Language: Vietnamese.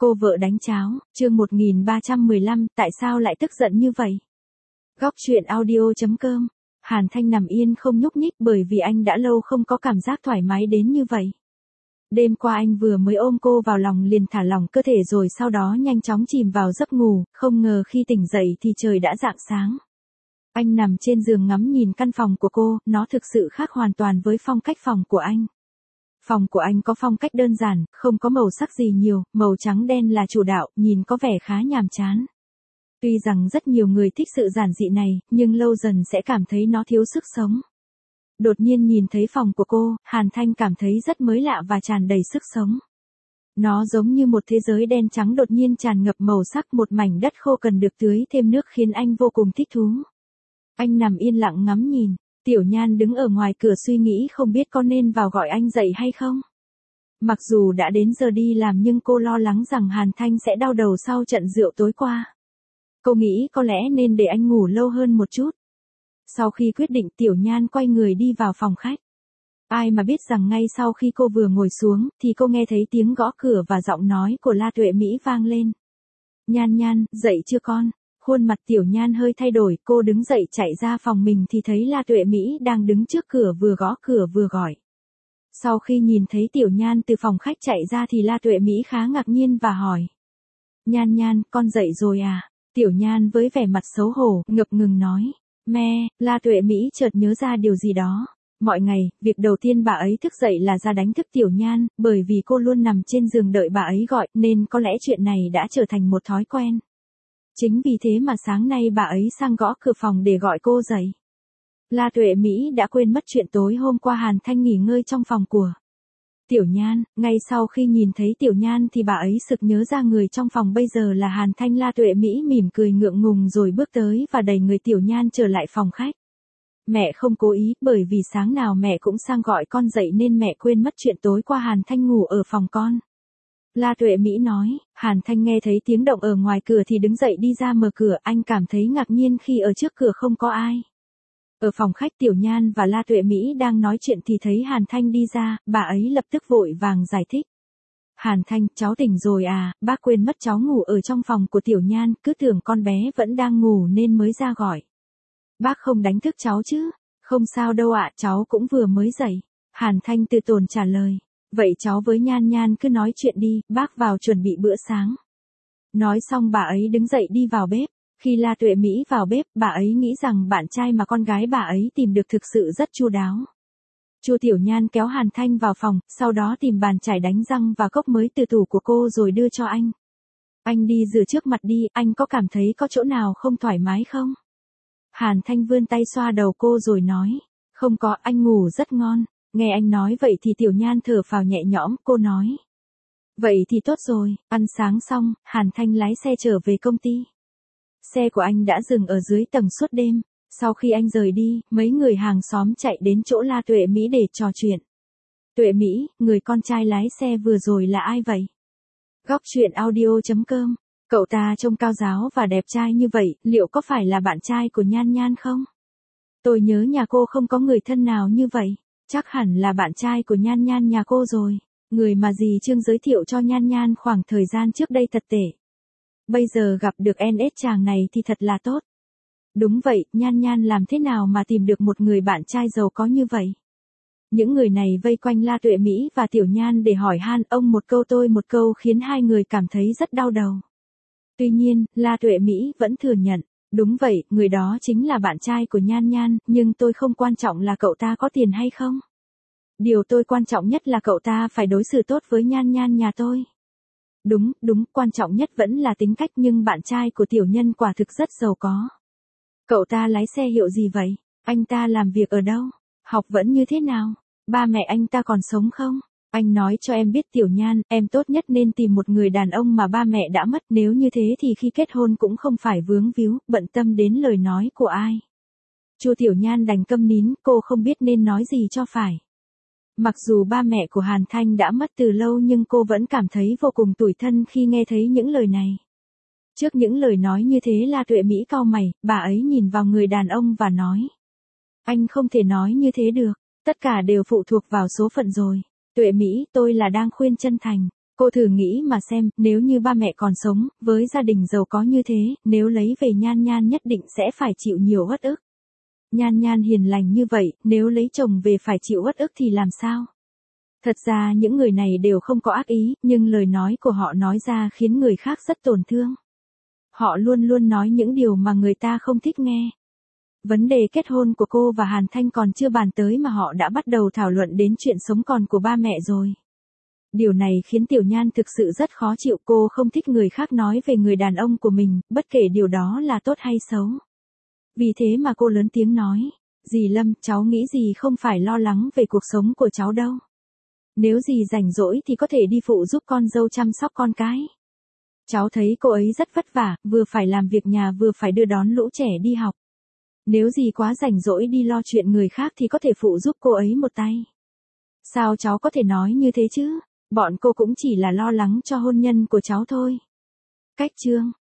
Cô vợ đánh cháo, chương 1315, tại sao lại tức giận như vậy? Góc truyện audio.com. Hàn Thanh nằm yên không nhúc nhích bởi vì anh đã lâu không có cảm giác thoải mái đến như vậy. Đêm qua anh vừa mới ôm cô vào lòng liền thả lỏng cơ thể rồi sau đó nhanh chóng chìm vào giấc ngủ, không ngờ khi tỉnh dậy thì trời đã rạng sáng. Anh nằm trên giường ngắm nhìn căn phòng của cô, nó thực sự khác hoàn toàn với phong cách phòng của anh. Phòng của anh có phong cách đơn giản, không có màu sắc gì nhiều, màu trắng đen là chủ đạo, nhìn có vẻ khá nhàm chán. Tuy rằng rất nhiều người thích sự giản dị này, nhưng lâu dần sẽ cảm thấy nó thiếu sức sống. Đột nhiên nhìn thấy phòng của cô, Hàn Thanh cảm thấy rất mới lạ và tràn đầy sức sống. Nó giống như một thế giới đen trắng đột nhiên tràn ngập màu sắc, một mảnh đất khô cần được tưới thêm nước khiến anh vô cùng thích thú. Anh nằm yên lặng ngắm nhìn. Tiểu Nhan đứng ở ngoài cửa suy nghĩ không biết có nên vào gọi anh dậy hay không. Mặc dù đã đến giờ đi làm nhưng cô lo lắng rằng Hàn Thanh sẽ đau đầu sau trận rượu tối qua. Cô nghĩ có lẽ nên để anh ngủ lâu hơn một chút. Sau khi quyết định Tiểu Nhan quay người đi vào phòng khách. Ai mà biết rằng ngay sau khi cô vừa ngồi xuống thì cô nghe thấy tiếng gõ cửa và giọng nói của La Tuệ Mỹ vang lên. Nhan Nhan, dậy chưa con? Khuôn mặt Tiểu Nhan hơi thay đổi, cô đứng dậy chạy ra phòng mình thì thấy La Tuệ Mỹ đang đứng trước cửa vừa gõ cửa vừa gọi. Sau khi nhìn thấy Tiểu Nhan từ phòng khách chạy ra thì La Tuệ Mỹ khá ngạc nhiên và hỏi. Nhan Nhan, con dậy rồi à? Tiểu Nhan với vẻ mặt xấu hổ, ngập ngừng nói. Mẹ, La Tuệ Mỹ chợt nhớ ra điều gì đó. Mọi ngày, việc đầu tiên bà ấy thức dậy là ra đánh thức Tiểu Nhan, bởi vì cô luôn nằm trên giường đợi bà ấy gọi, nên có lẽ chuyện này đã trở thành một thói quen. Chính vì thế mà sáng nay bà ấy sang gõ cửa phòng để gọi cô dậy. La Tuệ Mỹ đã quên mất chuyện tối hôm qua Hàn Thanh nghỉ ngơi trong phòng của Tiểu Nhan. Ngay sau khi nhìn thấy Tiểu Nhan thì bà ấy sực nhớ ra người trong phòng bây giờ là Hàn Thanh. La Tuệ Mỹ mỉm cười ngượng ngùng rồi bước tới và đẩy người Tiểu Nhan trở lại phòng khách. Mẹ không cố ý, bởi vì sáng nào mẹ cũng sang gọi con dậy nên mẹ quên mất chuyện tối qua Hàn Thanh ngủ ở phòng con. La Tuệ Mỹ nói. Hàn Thanh nghe thấy tiếng động ở ngoài cửa thì đứng dậy đi ra mở cửa, anh cảm thấy ngạc nhiên khi ở trước cửa không có ai. Ở phòng khách Tiểu Nhan và La Tuệ Mỹ đang nói chuyện thì thấy Hàn Thanh đi ra, bà ấy lập tức vội vàng giải thích. Hàn Thanh, cháu tỉnh rồi à, bác quên mất cháu ngủ ở trong phòng của Tiểu Nhan, cứ tưởng con bé vẫn đang ngủ nên mới ra gọi. Bác không đánh thức cháu chứ? Không sao đâu ạ, cháu cũng vừa mới dậy. Hàn Thanh từ tốn trả lời. Vậy cháu với Nhan Nhan cứ nói chuyện đi, bác vào chuẩn bị bữa sáng. Nói xong bà ấy đứng dậy đi vào bếp. Khi La Tuệ Mỹ vào bếp, bà ấy nghĩ rằng bạn trai mà con gái bà ấy tìm được thực sự rất chu đáo. Chu Tiểu Nhan kéo Hàn Thanh vào phòng, sau đó tìm bàn chải đánh răng và cốc mới từ tủ của cô rồi đưa cho anh. Anh đi rửa trước mặt đi, anh có cảm thấy có chỗ nào không thoải mái không? Hàn Thanh vươn tay xoa đầu cô rồi nói. Không có, anh ngủ rất ngon. Nghe anh nói vậy thì Tiểu Nhan thở phào nhẹ nhõm, cô nói. Vậy thì tốt rồi. Ăn sáng xong, Hàn Thanh lái xe trở về công ty. Xe của anh đã dừng ở dưới tầng suốt đêm. Sau khi anh rời đi, mấy người hàng xóm chạy đến chỗ La Tuệ Mỹ để trò chuyện. Tuệ Mỹ, người con trai lái xe vừa rồi là ai vậy? Góc truyện audio.com. Cậu ta trông cao ráo và đẹp trai như vậy, liệu có phải là bạn trai của Nhan Nhan không? Tôi nhớ nhà cô không có người thân nào như vậy. Chắc hẳn là bạn trai của Nhan Nhan nhà cô rồi. Người mà dì Trương giới thiệu cho Nhan Nhan khoảng thời gian trước đây thật tệ. Bây giờ gặp được NS chàng này thì thật là tốt. Đúng vậy, Nhan Nhan làm thế nào mà tìm được một người bạn trai giàu có như vậy? Những người này vây quanh La Tuệ Mỹ và Tiểu Nhan để hỏi han ông một câu tôi một câu khiến hai người cảm thấy rất đau đầu. Tuy nhiên, La Tuệ Mỹ vẫn thừa nhận. Đúng vậy, người đó chính là bạn trai của Nhan Nhan, nhưng tôi không quan trọng là cậu ta có tiền hay không. Điều tôi quan trọng nhất là cậu ta phải đối xử tốt với Nhan Nhan nhà tôi. Đúng, quan trọng nhất vẫn là tính cách nhưng bạn trai của tiểu nhân quả thực rất giàu có. Cậu ta lái xe hiệu gì vậy? Anh ta làm việc ở đâu? Học vẫn như thế nào? Ba mẹ anh ta còn sống không? Anh nói cho em biết Tiểu Nhan, em tốt nhất nên tìm một người đàn ông mà ba mẹ đã mất, nếu như thế thì khi kết hôn cũng không phải vướng víu, bận tâm đến lời nói của ai. Chu Tiểu Nhan đành câm nín, cô không biết nên nói gì cho phải. Mặc dù ba mẹ của Hàn Thanh đã mất từ lâu nhưng cô vẫn cảm thấy vô cùng tủi thân khi nghe thấy những lời này. Trước những lời nói như thế La Tuệ Mỹ cau mày, bà ấy nhìn vào người đàn ông và nói. Anh không thể nói như thế được, tất cả đều phụ thuộc vào số phận rồi. Tuệ Mỹ, tôi là đang khuyên chân thành. Cô thử nghĩ mà xem, nếu như ba mẹ còn sống, với gia đình giàu có như thế, nếu lấy về Nhan Nhan nhất định sẽ phải chịu nhiều uất ức. Nhan Nhan hiền lành như vậy, nếu lấy chồng về phải chịu uất ức thì làm sao? Thật ra những người này đều không có ác ý, nhưng lời nói của họ nói ra khiến người khác rất tổn thương. Họ luôn luôn nói những điều mà người ta không thích nghe. Vấn đề kết hôn của cô và Hàn Thanh còn chưa bàn tới mà họ đã bắt đầu thảo luận đến chuyện sống còn của ba mẹ rồi. Điều này khiến Tiểu Nhan thực sự rất khó chịu, cô không thích người khác nói về người đàn ông của mình, bất kể điều đó là tốt hay xấu. Vì thế mà cô lớn tiếng nói, dì Lâm, cháu nghĩ dì không phải lo lắng về cuộc sống của cháu đâu. Nếu dì rảnh rỗi thì có thể đi phụ giúp con dâu chăm sóc con cái. Cháu thấy cô ấy rất vất vả, vừa phải làm việc nhà vừa phải đưa đón lũ trẻ đi học. Nếu dì quá rảnh rỗi đi lo chuyện người khác thì có thể phụ giúp cô ấy một tay. Sao cháu có thể nói như thế chứ? Bọn cô cũng chỉ là lo lắng cho hôn nhân của cháu thôi. Cách chương